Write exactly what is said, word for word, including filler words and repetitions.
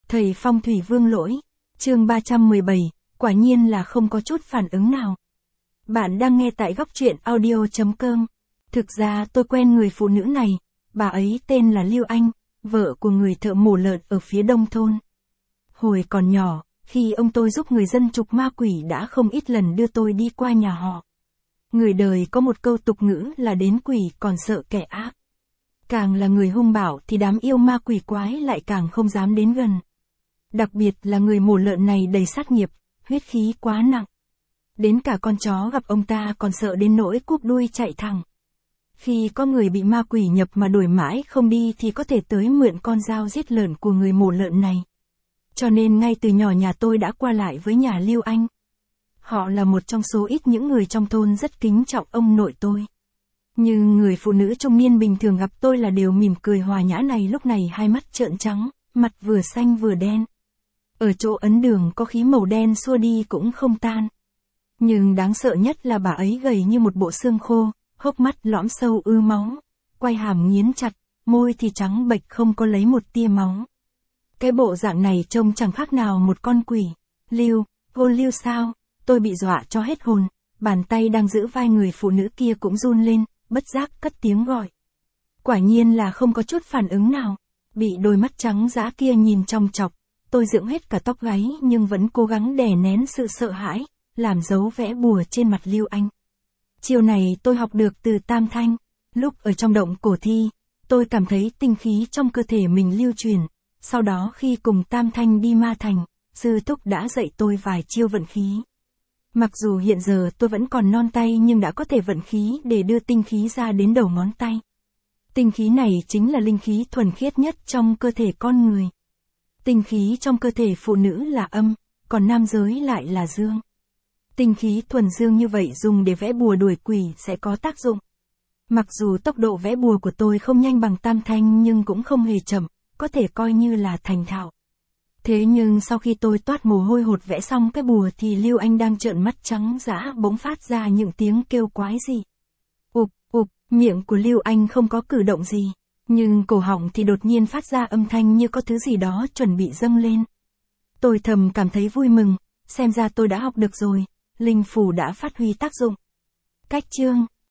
Thầy phong thủy Vương Lỗi, chương ba trăm mười bảy, quả nhiên là không có chút phản ứng nào. Bạn đang nghe tại góc truyện audio chấm com. Thực ra tôi quen người phụ nữ này, bà ấy tên là Lưu Anh, vợ của người thợ mổ lợn ở phía đông thôn. Hồi còn nhỏ, khi ông tôi giúp người dân trục ma quỷ đã không ít lần đưa tôi đi qua nhà họ. Người đời có một câu tục ngữ là đến quỷ còn sợ kẻ ác. Càng là người hung bạo thì đám yêu ma quỷ quái lại càng không dám đến gần. Đặc biệt là người mổ lợn này đầy sát nghiệp, huyết khí quá nặng. Đến cả con chó gặp ông ta còn sợ đến nỗi cúp đuôi chạy thẳng. Khi có người bị ma quỷ nhập mà đuổi mãi không đi thì có thể tới mượn con dao giết lợn của người mổ lợn này. Cho nên ngay từ nhỏ nhà tôi đã qua lại với nhà Lưu Anh. Họ là một trong số ít những người trong thôn rất kính trọng ông nội tôi. Nhưng người phụ nữ trung niên bình thường gặp tôi là đều mỉm cười hòa nhã này lúc này hai mắt trợn trắng, mặt vừa xanh vừa đen. Ở chỗ ấn đường có khí màu đen xua đi cũng không tan. Nhưng đáng sợ nhất là bà ấy gầy như một bộ xương khô, hốc mắt lõm sâu ư máu, quai hàm nghiến chặt, môi thì trắng bệch không có lấy một tia máu. Cái bộ dạng này trông chẳng khác nào một con quỷ. Lưu, cô Lưu sao? Tôi bị dọa cho hết hồn, bàn tay đang giữ vai người phụ nữ kia cũng run lên, bất giác cất tiếng gọi. Quả nhiên là không có chút phản ứng nào, bị đôi mắt trắng dã kia nhìn trong chọc, tôi dựng hết cả tóc gáy nhưng vẫn cố gắng đè nén sự sợ hãi, làm dấu vẽ bùa trên mặt Lưu Anh. Chiều này tôi học được từ Tam Thanh, lúc ở trong động cổ thi, tôi cảm thấy tinh khí trong cơ thể mình lưu truyền, sau đó khi cùng Tam Thanh đi Ma Thành, sư thúc đã dạy tôi vài chiêu vận khí. Mặc dù hiện giờ tôi vẫn còn non tay nhưng đã có thể vận khí để đưa tinh khí ra đến đầu ngón tay. Tinh khí này chính là linh khí thuần khiết nhất trong cơ thể con người. Tinh khí trong cơ thể phụ nữ là âm, còn nam giới lại là dương. Tinh khí thuần dương như vậy dùng để vẽ bùa đuổi quỷ sẽ có tác dụng. Mặc dù tốc độ vẽ bùa của tôi không nhanh bằng Tam Thanh nhưng cũng không hề chậm, có thể coi như là thành thạo. Thế nhưng sau khi tôi toát mồ hôi hột vẽ xong cái bùa thì Lưu Anh đang trợn mắt trắng dã bỗng phát ra những tiếng kêu quái gì. Ụp, ụp, miệng của Lưu Anh không có cử động gì, nhưng cổ họng thì đột nhiên phát ra âm thanh như có thứ gì đó chuẩn bị dâng lên. Tôi thầm cảm thấy vui mừng, xem ra tôi đã học được rồi, linh phù đã phát huy tác dụng. Cách chương